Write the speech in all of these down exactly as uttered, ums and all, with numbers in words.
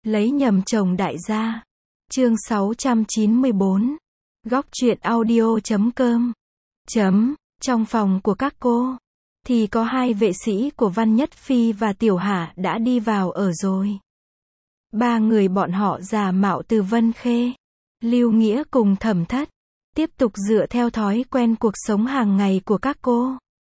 Lấy nhầm chồng đại gia. Chương sáu trăm chín mươi bốn. Góc truyện audio chấm com. Chấm. Trong phòng của các cô, thì có hai vệ sĩ của Văn Nhất Phi và Tiểu Hạ đã đi vào ở rồi. Ba người bọn họ giả mạo từ Vân Khê, Lưu Nghĩa cùng Thẩm Thất, tiếp tục dựa theo thói quen cuộc sống hàng ngày của các cô,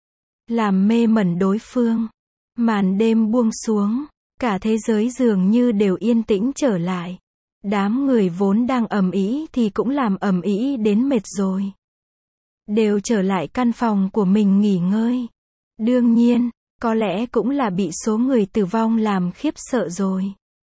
làm mê mẩn đối phương. Màn đêm buông xuống, cả thế giới dường như đều yên tĩnh trở lại. Đám người vốn đang ầm ĩ thì cũng làm ầm ĩ đến mệt rồi, đều trở lại căn phòng của mình nghỉ ngơi. Đương nhiên, có lẽ cũng là bị số người tử vong làm khiếp sợ rồi,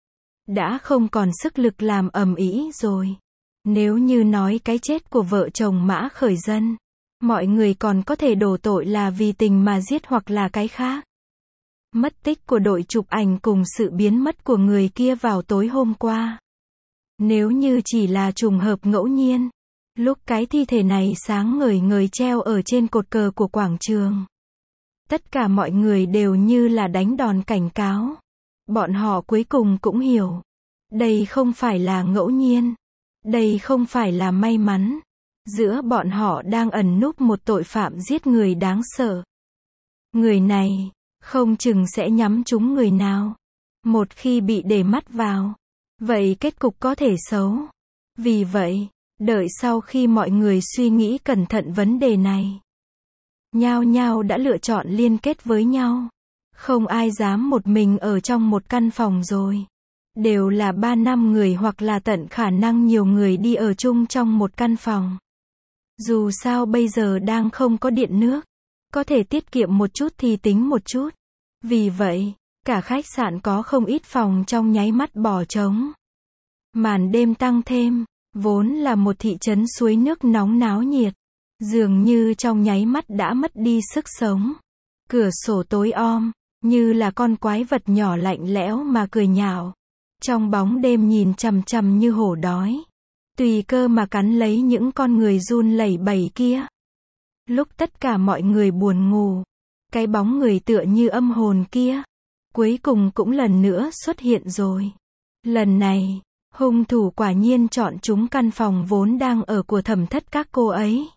đã không còn sức lực làm ầm ĩ rồi. Nếu như nói cái chết của vợ chồng Mã Khởi Dân, mọi người còn có thể đổ tội là vì tình mà giết hoặc là cái khác. Mất tích của đội chụp ảnh cùng sự biến mất của người kia vào tối hôm qua, nếu như chỉ là trùng hợp ngẫu nhiên, lúc cái thi thể này sáng ngời ngời treo ở trên cột cờ của quảng trường, tất cả mọi người đều như là đánh đòn cảnh cáo. Bọn họ cuối cùng cũng hiểu, đây không phải là ngẫu nhiên, đây không phải là may mắn. Giữa bọn họ đang ẩn núp một tội phạm giết người đáng sợ. Người này, không chừng sẽ nhắm trúng người nào. Một khi bị để mắt vào, vậy kết cục có thể xấu. Vì vậy, đợi sau khi mọi người suy nghĩ cẩn thận vấn đề này, nhao nhao đã lựa chọn liên kết với nhau. Không ai dám một mình ở trong một căn phòng rồi. Đều là ba năm người hoặc là tận khả năng nhiều người đi ở chung trong một căn phòng. Dù sao bây giờ đang không có điện nước, có thể tiết kiệm một chút thì tính một chút. Vì vậy, cả khách sạn có không ít phòng trong nháy mắt bỏ trống. Màn đêm tăng thêm, vốn là một thị trấn suối nước nóng náo nhiệt, dường như trong nháy mắt đã mất đi sức sống. Cửa sổ tối om, như là con quái vật nhỏ lạnh lẽo mà cười nhạo, trong bóng đêm nhìn chằm chằm như hổ đói, tùy cơ mà cắn lấy những con người run lẩy bẩy kia. Lúc tất cả mọi người buồn ngủ, cái bóng người tựa như âm hồn kia, cuối cùng cũng lần nữa xuất hiện rồi. Lần này, hung thủ quả nhiên chọn chúng căn phòng vốn đang ở của Thẩm Thất các cô ấy.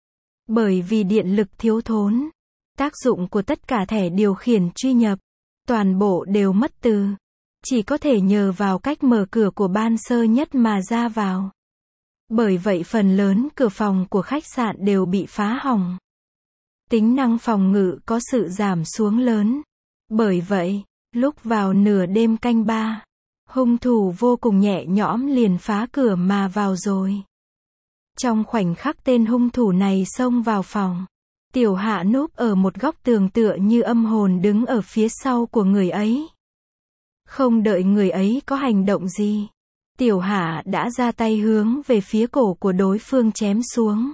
Bởi vì điện lực thiếu thốn, tác dụng của tất cả thẻ điều khiển truy nhập, toàn bộ đều mất từ. Chỉ có thể nhờ vào cách mở cửa của ban sơ nhất mà ra vào. Bởi vậy phần lớn cửa phòng của khách sạn đều bị phá hỏng. Tính năng phòng ngự có sự giảm xuống lớn. Bởi vậy, lúc vào nửa đêm canh ba, hung thủ vô cùng nhẹ nhõm liền phá cửa mà vào rồi. Trong khoảnh khắc tên hung thủ này xông vào phòng, Tiểu Hạ núp ở một góc tường tựa như âm hồn đứng ở phía sau của người ấy. Không đợi người ấy có hành động gì, Tiểu Hạ đã ra tay hướng về phía cổ của đối phương chém xuống.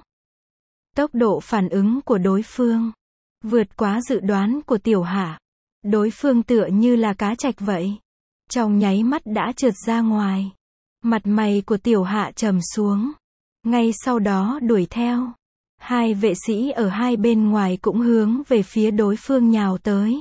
Tốc độ phản ứng của đối phương vượt quá dự đoán của Tiểu Hạ. Đối phương tựa như là cá trạch vậy, trong nháy mắt đã trượt ra ngoài. Mặt mày của Tiểu Hạ trầm xuống, ngay sau đó đuổi theo. Hai vệ sĩ ở hai bên ngoài cũng hướng về phía đối phương nhào tới.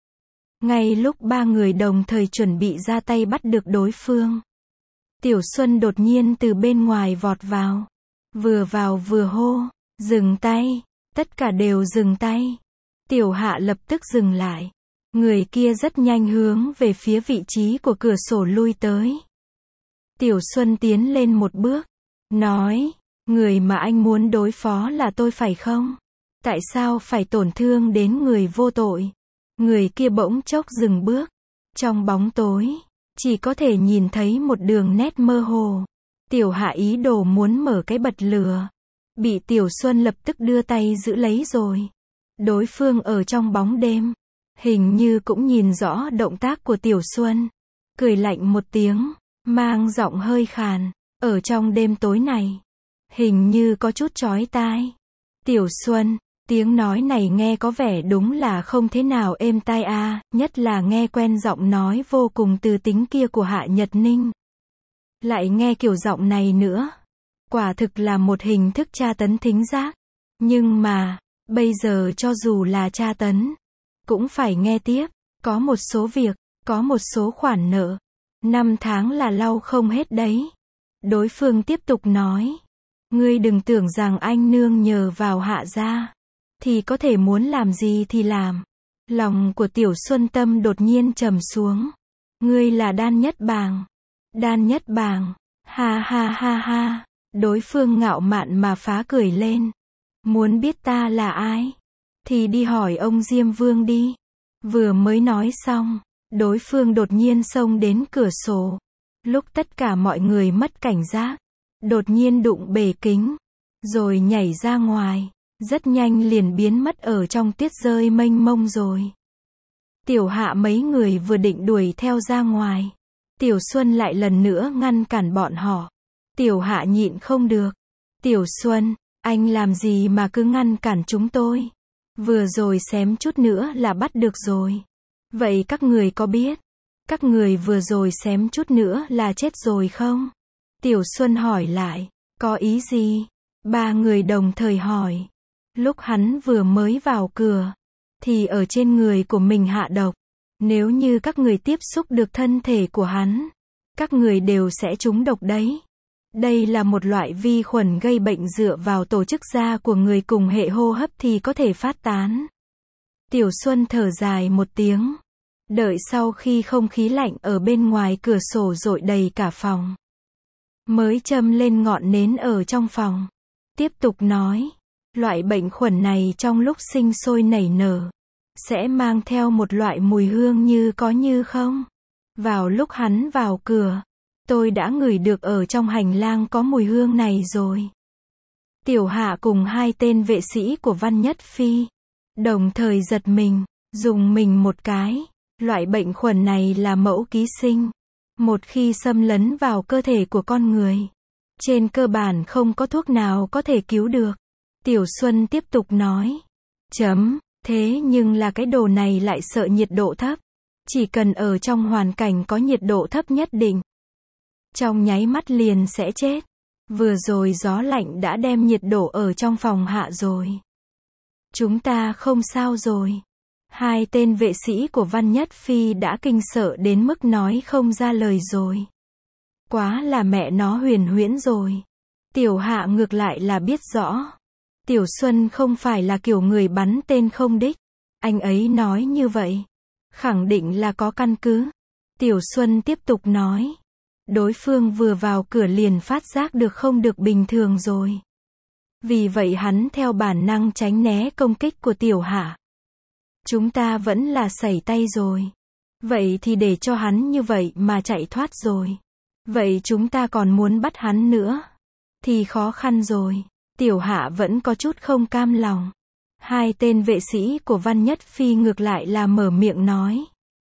Ngay lúc ba người đồng thời chuẩn bị ra tay bắt được đối phương, Tiểu Xuân đột nhiên từ bên ngoài vọt vào. Vừa vào vừa hô, dừng tay, tất cả đều dừng tay. Tiểu Hạ lập tức dừng lại. Người kia rất nhanh hướng về phía vị trí của cửa sổ lui tới. Tiểu Xuân tiến lên một bước, nói, người mà anh muốn đối phó là tôi phải không? Tại sao phải tổn thương đến người vô tội? Người kia bỗng chốc dừng bước. Trong bóng tối, chỉ có thể nhìn thấy một đường nét mơ hồ. Tiểu Hạ ý đồ muốn mở cái bật lửa, bị Tiểu Xuân lập tức đưa tay giữ lấy rồi. Đối phương ở trong bóng đêm, hình như cũng nhìn rõ động tác của Tiểu Xuân. Cười lạnh một tiếng, mang giọng hơi khàn. Ở trong đêm tối này, hình như có chút chói tai. Tiểu Xuân, tiếng nói này nghe có vẻ đúng là không thế nào êm tai a, nhất là nghe quen giọng nói vô cùng từ tính kia của Hạ Nhật Ninh. Lại nghe kiểu giọng này nữa, quả thực là một hình thức tra tấn thính giác. Nhưng mà, bây giờ cho dù là tra tấn, cũng phải nghe tiếp. Có một số việc, có một số khoản nợ, Năm tháng là lau không hết đấy. Đối phương tiếp tục nói. Ngươi đừng tưởng rằng anh nương nhờ vào Hạ gia thì có thể muốn làm gì thì làm. Lòng của Tiểu Xuân Tâm đột nhiên trầm xuống. Ngươi là Đan Nhất Bàng. Đan Nhất Bàng. Ha ha ha ha. Đối phương ngạo mạn mà phá cười lên. Muốn biết ta là ai? Thì đi hỏi ông Diêm Vương đi. Vừa mới nói xong, đối phương đột nhiên xông đến cửa sổ. Lúc tất cả mọi người mất cảnh giác, đột nhiên đụng bể kính, rồi nhảy ra ngoài, rất nhanh liền biến mất ở trong tuyết rơi mênh mông rồi. Tiểu Hạ mấy người vừa định đuổi theo ra ngoài, Tiểu Xuân lại lần nữa ngăn cản bọn họ. Tiểu Hạ nhịn không được. Tiểu Xuân, anh làm gì mà cứ ngăn cản chúng tôi? Vừa rồi xém chút nữa là bắt được rồi. Vậy các người có biết, các người vừa rồi xém chút nữa là chết rồi không? Tiểu Xuân hỏi lại, có ý gì? Ba người đồng thời hỏi. Lúc hắn vừa mới vào cửa, thì ở trên người của mình hạ độc. Nếu như các người tiếp xúc được thân thể của hắn, các người đều sẽ trúng độc đấy. Đây là một loại vi khuẩn gây bệnh dựa vào tổ chức da của người cùng hệ hô hấp thì có thể phát tán. Tiểu Xuân thở dài một tiếng. Đợi sau khi không khí lạnh ở bên ngoài cửa sổ dội đầy cả phòng, mới châm lên ngọn nến ở trong phòng. Tiếp tục nói, loại bệnh khuẩn này trong lúc sinh sôi nảy nở, sẽ mang theo một loại mùi hương như có như không. Vào lúc hắn vào cửa, tôi đã ngửi được ở trong hành lang có mùi hương này rồi. Tiểu Hạ cùng hai tên vệ sĩ của Văn Nhất Phi đồng thời giật mình, dùng mình một cái. Loại bệnh khuẩn này là mẫu ký sinh. Một khi xâm lấn vào cơ thể của con người, trên cơ bản không có thuốc nào có thể cứu được. Tiểu Xuân tiếp tục nói. Chấm, thế nhưng là cái đồ này lại sợ nhiệt độ thấp. Chỉ cần ở trong hoàn cảnh có nhiệt độ thấp nhất định, trong nháy mắt liền sẽ chết. Vừa rồi gió lạnh đã đem nhiệt độ ở trong phòng hạ rồi. Chúng ta không sao rồi. Hai tên vệ sĩ của Văn Nhất Phi đã kinh sợ đến mức nói không ra lời rồi. Quá là mẹ nó huyền huyễn rồi. Tiểu Hạ ngược lại là biết rõ. Tiểu Xuân không phải là kiểu người bắn tên không đích. Anh ấy nói như vậy, khẳng định là có căn cứ. Tiểu Xuân tiếp tục nói. Đối phương vừa vào cửa liền phát giác được không được bình thường rồi. Vì vậy hắn theo bản năng tránh né công kích của Tiểu Hạ. Chúng ta vẫn là sẩy tay rồi. Vậy thì để cho hắn như vậy mà chạy thoát rồi. Vậy chúng ta còn muốn bắt hắn nữa thì khó khăn rồi. Tiểu Hạ vẫn có chút không cam lòng. Hai tên vệ sĩ của Văn Nhất Phi ngược lại là mở miệng nói.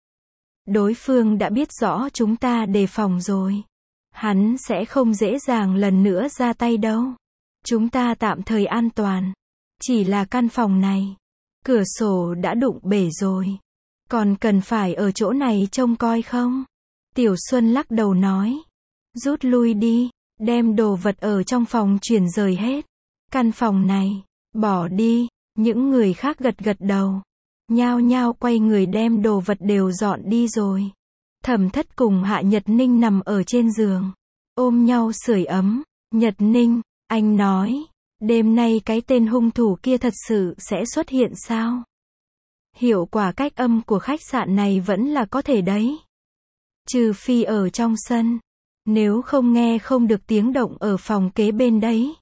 Đối phương đã biết rõ chúng ta đề phòng rồi. Hắn sẽ không dễ dàng lần nữa ra tay đâu. Chúng ta tạm thời an toàn. Chỉ là căn phòng này, cửa sổ đã đụng bể rồi. Còn cần phải ở chỗ này trông coi không? Tiểu Xuân lắc đầu nói. Rút lui đi, đem đồ vật ở trong phòng chuyển rời hết. Căn phòng này, bỏ đi. Những người khác gật gật đầu. Nhao nhao quay người đem đồ vật đều dọn đi rồi. Thẩm Thất cùng Hạ Nhật Ninh nằm ở trên giường, ôm nhau sưởi ấm. Nhật Ninh, anh nói, đêm nay cái tên hung thủ kia thật sự sẽ xuất hiện sao? Hiệu quả cách âm của khách sạn này vẫn là có thể đấy. Trừ phi ở trong sân, nếu không nghe không được tiếng động ở phòng kế bên đấy.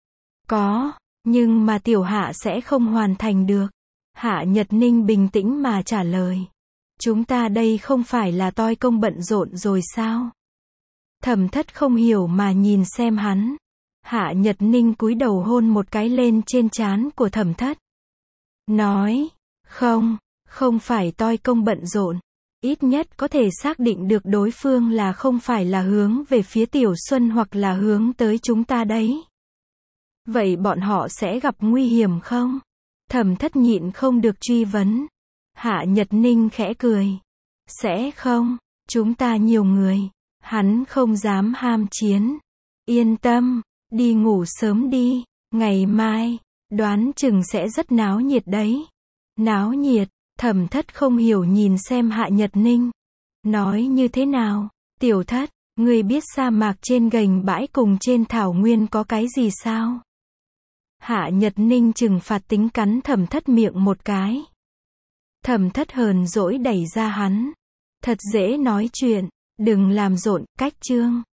Có, nhưng mà Tiểu Hạ sẽ không hoàn thành được. Hạ Nhật Ninh bình tĩnh mà trả lời. Chúng ta đây không phải là toi công bận rộn rồi sao? Thẩm Thất không hiểu mà nhìn xem hắn. Hạ Nhật Ninh cúi đầu hôn một cái lên trên trán của Thẩm Thất. Nói, không, không phải toi công bận rộn. Ít nhất có thể xác định được đối phương là không phải là hướng về phía Tiểu Xuân hoặc là hướng tới chúng ta đấy. Vậy bọn họ sẽ gặp nguy hiểm không? Thẩm Thất nhịn không được truy vấn. Hạ Nhật Ninh khẽ cười. Sẽ không, chúng ta nhiều người. Hắn không dám ham chiến. Yên tâm, đi ngủ sớm đi. Ngày mai, đoán chừng sẽ rất náo nhiệt đấy. Náo nhiệt, Thẩm Thất không hiểu nhìn xem Hạ Nhật Ninh. Nói như thế nào? Tiểu thất, ngươi biết sa mạc trên gành bãi cùng trên thảo nguyên có cái gì sao? Hạ Nhật Ninh trừng phạt tính cắn Thẩm Thất miệng một cái. Thẩm Thất hờn dỗi đẩy ra hắn. Thật dễ nói chuyện, đừng làm rộn, cách chương.